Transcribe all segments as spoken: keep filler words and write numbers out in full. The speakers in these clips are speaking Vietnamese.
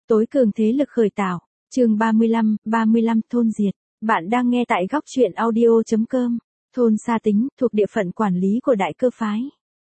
Tối cường thế lực khởi tạo, chương ba mươi lăm, ba mươi lăm thôn diệt. Bạn đang nghe tại góc truyện audio.com. Thôn Sa Tính, thuộc địa phận quản lý của Đại Cơ phái.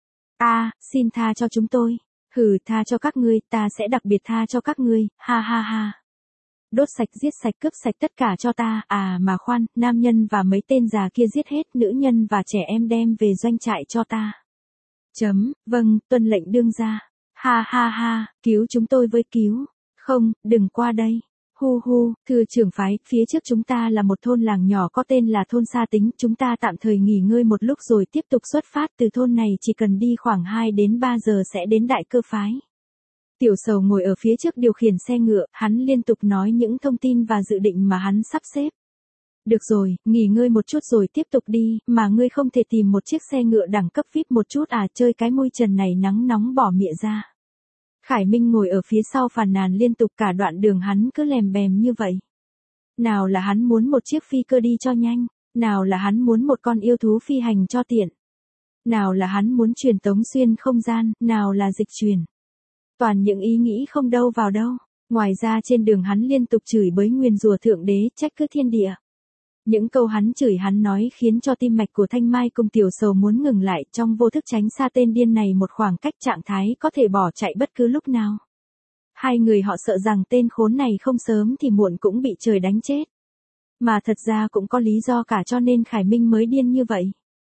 A, xin tha cho chúng tôi. Hừ, tha cho các ngươi, ta sẽ đặc biệt tha cho các ngươi, ha ha ha. Đốt sạch, giết sạch, cướp sạch tất cả cho ta, à mà khoan, nam nhân và mấy tên già kia giết hết, nữ nhân và trẻ em đem về doanh trại cho ta. Chấm, vâng, tuân lệnh đương gia. Ha ha ha, cứu chúng tôi với cứu. Không, đừng qua đây. Hu hu, thưa trưởng phái, phía trước chúng ta là một thôn làng nhỏ có tên là thôn Sa Tính, chúng ta tạm thời nghỉ ngơi một lúc rồi tiếp tục xuất phát từ thôn này, chỉ cần đi khoảng hai đến ba giờ sẽ đến Đại Cơ phái. Tiểu Sầu ngồi ở phía trước điều khiển xe ngựa, hắn liên tục nói những thông tin và dự định mà hắn sắp xếp. Được rồi, nghỉ ngơi một chút rồi tiếp tục đi, mà ngươi không thể tìm một chiếc xe ngựa đẳng cấp vê i pê một chút à, chơi cái môi trần này nắng nóng bỏ mịa ra. Khải Minh ngồi ở phía sau phàn nàn liên tục cả đoạn đường hắn cứ lèm bèm như vậy. Nào là hắn muốn một chiếc phi cơ đi cho nhanh, nào là hắn muốn một con yêu thú phi hành cho tiện. Nào là hắn muốn truyền tống xuyên không gian, nào là dịch truyền. Toàn những ý nghĩ không đâu vào đâu. Ngoài ra trên đường hắn liên tục chửi bới nguyền rủa thượng đế, trách cứ thiên địa. Những câu hắn chửi hắn nói khiến cho tim mạch của Thanh Mai cùng Tiểu Sầu muốn ngừng lại, trong vô thức tránh xa tên điên này một khoảng cách, trạng thái có thể bỏ chạy bất cứ lúc nào. Hai người họ sợ rằng tên khốn này không sớm thì muộn cũng bị trời đánh chết. Mà thật ra cũng có lý do cả cho nên Khải Minh mới điên như vậy.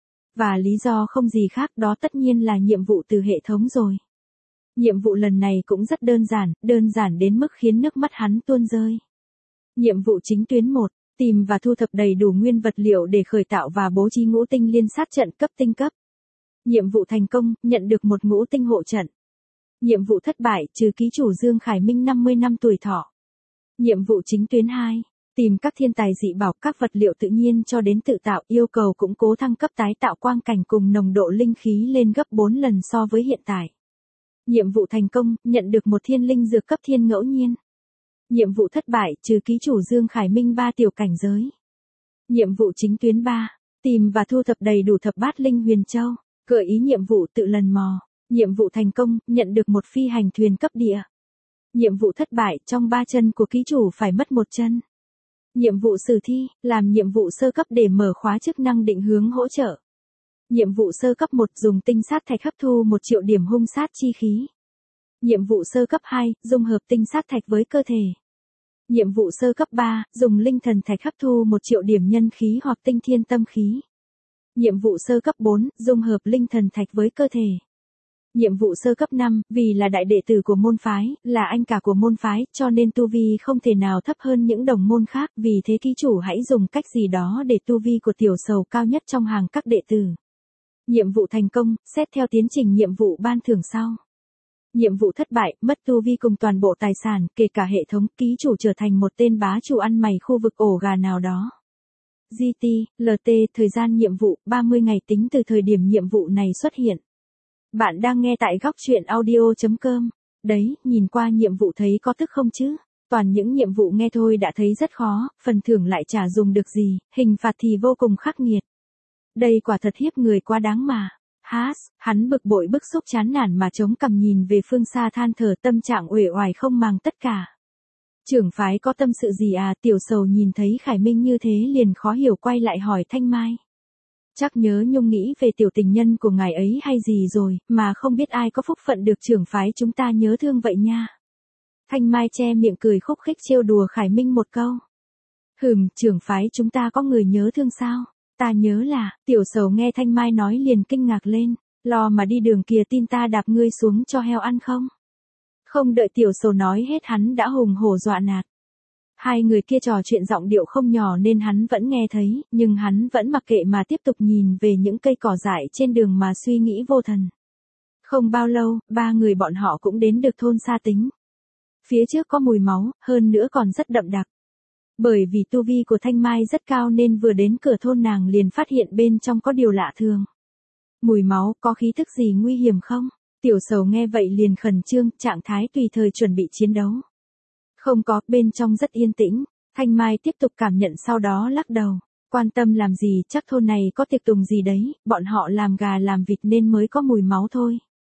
Và lý do không gì khác đó tất nhiên là nhiệm vụ từ hệ thống rồi. Nhiệm vụ lần này cũng rất đơn giản, đơn giản đến mức khiến nước mắt hắn tuôn rơi. Nhiệm vụ chính tuyến một. Tìm và thu thập đầy đủ nguyên vật liệu để khởi tạo và bố trí ngũ tinh liên sát trận cấp tinh cấp. Nhiệm vụ thành công, nhận được một ngũ tinh hộ trận. Nhiệm vụ thất bại, trừ ký chủ Dương Khải Minh năm mươi năm tuổi thọ. Nhiệm vụ chính tuyến hai. Tìm các thiên tài dị bảo, các vật liệu tự nhiên cho đến tự tạo, yêu cầu củng cố thăng cấp tái tạo quang cảnh cùng nồng độ linh khí lên gấp bốn lần so với hiện tại. Nhiệm vụ thành công, nhận được một thiên linh dược cấp thiên ngẫu nhiên. Nhiệm vụ thất bại, trừ ký chủ Dương Khải Minh ba tiểu cảnh giới. Nhiệm vụ chính tuyến ba. Tìm và thu thập đầy đủ thập bát linh huyền châu. Gợi ý nhiệm vụ tự lần mò. Nhiệm vụ thành công, nhận được một phi hành thuyền cấp địa. Nhiệm vụ thất bại, trong ba chân của ký chủ phải mất một chân. Nhiệm vụ sử thi, làm nhiệm vụ sơ cấp để mở khóa chức năng định hướng hỗ trợ. Nhiệm vụ sơ cấp một, dùng tinh sát thạch hấp thu một triệu điểm hung sát chi khí. Nhiệm vụ sơ cấp hai, dung hợp tinh sát thạch với cơ thể. Nhiệm vụ sơ cấp ba, dùng linh thần thạch hấp thu một triệu điểm nhân khí hoặc tinh thiên tâm khí. Nhiệm vụ sơ cấp bốn, dung hợp linh thần thạch với cơ thể. Nhiệm vụ sơ cấp năm, vì là đại đệ tử của môn phái, là anh cả của môn phái, cho nên tu vi không thể nào thấp hơn những đồng môn khác, vì thế ký chủ hãy dùng cách gì đó để tu vi của Tiểu Sầu cao nhất trong hàng các đệ tử. Nhiệm vụ thành công, xét theo tiến trình nhiệm vụ ban thưởng sau. Nhiệm vụ thất bại, mất tu vi cùng toàn bộ tài sản, kể cả hệ thống, ký chủ trở thành một tên bá chủ ăn mày khu vực ổ gà nào đó. giê tê, lờ tê, thời gian nhiệm vụ, ba mươi ngày tính từ thời điểm nhiệm vụ này xuất hiện. Bạn đang nghe tại góc truyện audio.com. Đấy, nhìn qua nhiệm vụ thấy có tức không chứ? Toàn những nhiệm vụ nghe thôi đã thấy rất khó, phần thưởng lại chả dùng được gì, hình phạt thì vô cùng khắc nghiệt. Đây quả thật hiếp người quá đáng mà. Hás, hắn bực bội bức xúc chán nản mà chống cằm nhìn về phương xa than thở, tâm trạng uể oải không màng tất cả. Trưởng phái có tâm sự gì à? Tiểu Sầu nhìn thấy Khải Minh như thế liền khó hiểu quay lại hỏi Thanh Mai. Chắc nhớ nhung nghĩ về tiểu tình nhân của ngài ấy hay gì rồi, mà không biết ai có phúc phận được trưởng phái chúng ta nhớ thương vậy nha. Thanh Mai che miệng cười khúc khích trêu đùa Khải Minh một câu. Hừm, trưởng phái chúng ta có người nhớ thương sao? Ta nhớ là, Tiểu Sầu nghe Thanh Mai nói liền kinh ngạc lên, lo mà đi đường kìa, tin ta đạp ngươi xuống cho heo ăn không? Không đợi Tiểu Sầu nói hết hắn đã hùng hổ dọa nạt. Hai người kia trò chuyện giọng điệu không nhỏ nên hắn vẫn nghe thấy, nhưng hắn vẫn mặc kệ mà tiếp tục nhìn về những cây cỏ dại trên đường mà suy nghĩ vô thần. Không bao lâu, ba người bọn họ cũng đến được thôn Sa Tính. Phía trước có mùi máu, hơn nữa còn rất đậm đặc. Bởi vì tu vi của Thanh Mai rất cao nên vừa đến cửa thôn nàng liền phát hiện bên trong có điều lạ thường. Mùi máu, có khí thức gì nguy hiểm không? Tiểu Sầu nghe vậy liền khẩn trương, trạng thái tùy thời chuẩn bị chiến đấu. Không có, bên trong rất yên tĩnh. Thanh Mai tiếp tục cảm nhận sau đó lắc đầu. Quan tâm làm gì, chắc thôn này có tiệc tùng gì đấy, bọn họ làm gà làm vịt nên mới có mùi máu thôi.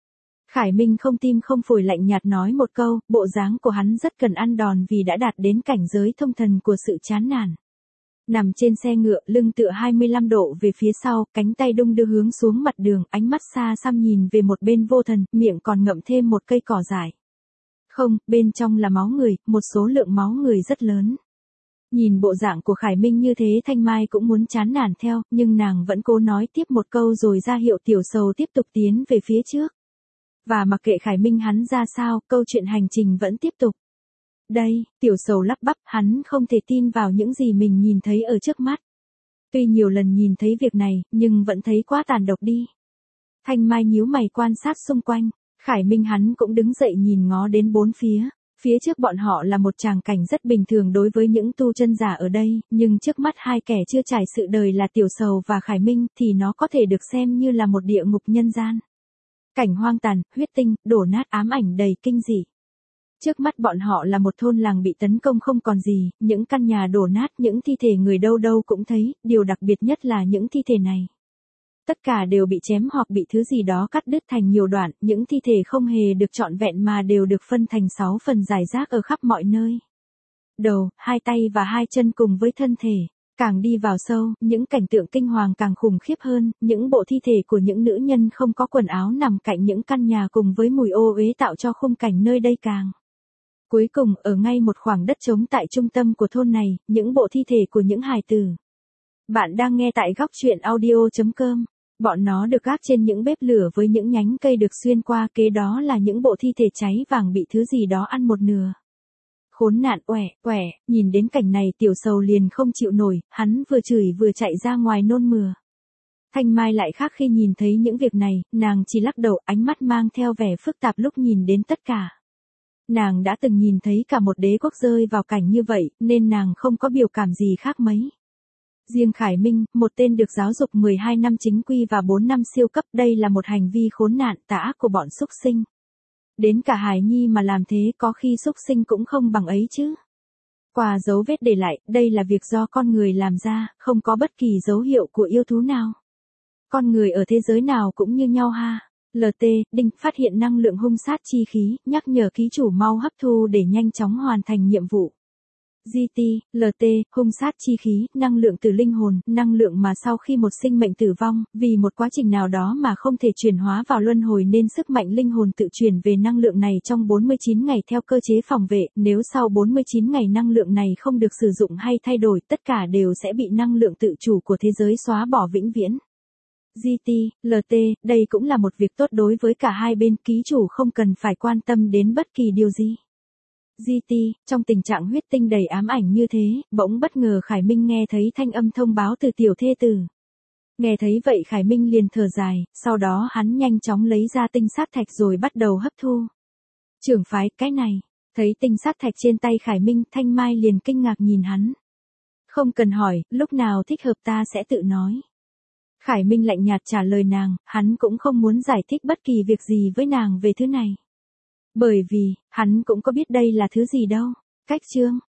Khải Minh không tim không phổi lạnh nhạt nói một câu, bộ dáng của hắn rất cần ăn đòn vì đã đạt đến cảnh giới thông thần của sự chán nản. Nằm trên xe ngựa, lưng tựa hai mươi lăm độ về phía sau, cánh tay đung đưa hướng xuống mặt đường, ánh mắt xa xăm nhìn về một bên vô thần, miệng còn ngậm thêm một cây cỏ dại. Không, bên trong là máu người, một số lượng máu người rất lớn. Nhìn bộ dạng của Khải Minh như thế Thanh Mai cũng muốn chán nản theo, nhưng nàng vẫn cố nói tiếp một câu rồi ra hiệu Tiểu Sầu tiếp tục tiến về phía trước. Và mặc kệ Khải Minh hắn ra sao, câu chuyện hành trình vẫn tiếp tục. Đây, Tiểu Sầu lắp bắp, hắn không thể tin vào những gì mình nhìn thấy ở trước mắt. Tuy nhiều lần nhìn thấy việc này, nhưng vẫn thấy quá tàn độc đi. Thanh Mai nhíu mày quan sát xung quanh, Khải Minh hắn cũng đứng dậy nhìn ngó đến bốn phía. Phía trước bọn họ là một tràng cảnh rất bình thường đối với những tu chân giả ở đây, nhưng trước mắt hai kẻ chưa trải sự đời là Tiểu Sầu và Khải Minh thì nó có thể được xem như là một địa ngục nhân gian. Cảnh hoang tàn, huyết tinh, đổ nát ám ảnh đầy kinh dị. Trước mắt bọn họ là một thôn làng bị tấn công không còn gì, những căn nhà đổ nát, những thi thể người đâu đâu cũng thấy, điều đặc biệt nhất là những thi thể này. Tất cả đều bị chém hoặc bị thứ gì đó cắt đứt thành nhiều đoạn, những thi thể không hề được trọn vẹn mà đều được phân thành sáu phần rải rác ở khắp mọi nơi. Đầu, hai tay và hai chân cùng với thân thể. Càng đi vào sâu, những cảnh tượng kinh hoàng càng khủng khiếp hơn, những bộ thi thể của những nữ nhân không có quần áo nằm cạnh những căn nhà cùng với mùi ô uế tạo cho khung cảnh nơi đây càng. Cuối cùng, ở ngay một khoảng đất trống tại trung tâm của thôn này, những bộ thi thể của những hài tử. Bạn đang nghe tại góc truyện audio chấm com. Bọn nó được gác trên những bếp lửa với những nhánh cây được xuyên qua, kế đó là những bộ thi thể cháy vàng bị thứ gì đó ăn một nửa. Khốn nạn, oẻ, oẻ, nhìn đến cảnh này Tiểu Sầu liền không chịu nổi, hắn vừa chửi vừa chạy ra ngoài nôn mửa. Thanh Mai lại khác khi nhìn thấy những việc này, nàng chỉ lắc đầu, ánh mắt mang theo vẻ phức tạp lúc nhìn đến tất cả. Nàng đã từng nhìn thấy cả một đế quốc rơi vào cảnh như vậy, nên nàng không có biểu cảm gì khác mấy. Riêng Khải Minh, một tên được giáo dục mười hai năm chính quy và bốn năm siêu cấp, đây là một hành vi khốn nạn tà ác của bọn súc sinh. Đến cả hài nhi mà làm thế có khi súc sinh cũng không bằng ấy chứ. Qua dấu vết để lại, đây là việc do con người làm ra, không có bất kỳ dấu hiệu của yêu thú nào. Con người ở thế giới nào cũng như nhau ha. lờ tê, Đinh, phát hiện năng lượng hung sát chi khí, nhắc nhở ký chủ mau hấp thu để nhanh chóng hoàn thành nhiệm vụ. giê tê, lờ tê, hung sát chi khí, năng lượng từ linh hồn, năng lượng mà sau khi một sinh mệnh tử vong, vì một quá trình nào đó mà không thể chuyển hóa vào luân hồi nên sức mạnh linh hồn tự chuyển về năng lượng này trong bốn mươi chín ngày theo cơ chế phòng vệ, nếu sau bốn mươi chín ngày năng lượng này không được sử dụng hay thay đổi, tất cả đều sẽ bị năng lượng tự chủ của thế giới xóa bỏ vĩnh viễn. giê tê, lờ tê, đây cũng là một việc tốt đối với cả hai bên, ký chủ không cần phải quan tâm đến bất kỳ điều gì. giê tê, trong tình trạng huyết tinh đầy ám ảnh như thế, bỗng bất ngờ Khải Minh nghe thấy thanh âm thông báo từ tiểu thê tử. Nghe thấy vậy Khải Minh liền thở dài, sau đó hắn nhanh chóng lấy ra tinh sát thạch rồi bắt đầu hấp thu. Trưởng phái, cái này, thấy tinh sát thạch trên tay Khải Minh, Thanh Mai liền kinh ngạc nhìn hắn. Không cần hỏi, lúc nào thích hợp ta sẽ tự nói. Khải Minh lạnh nhạt trả lời nàng, hắn cũng không muốn giải thích bất kỳ việc gì với nàng về thứ này. Bởi vì, hắn cũng có biết đây là thứ gì đâu. Cách chương,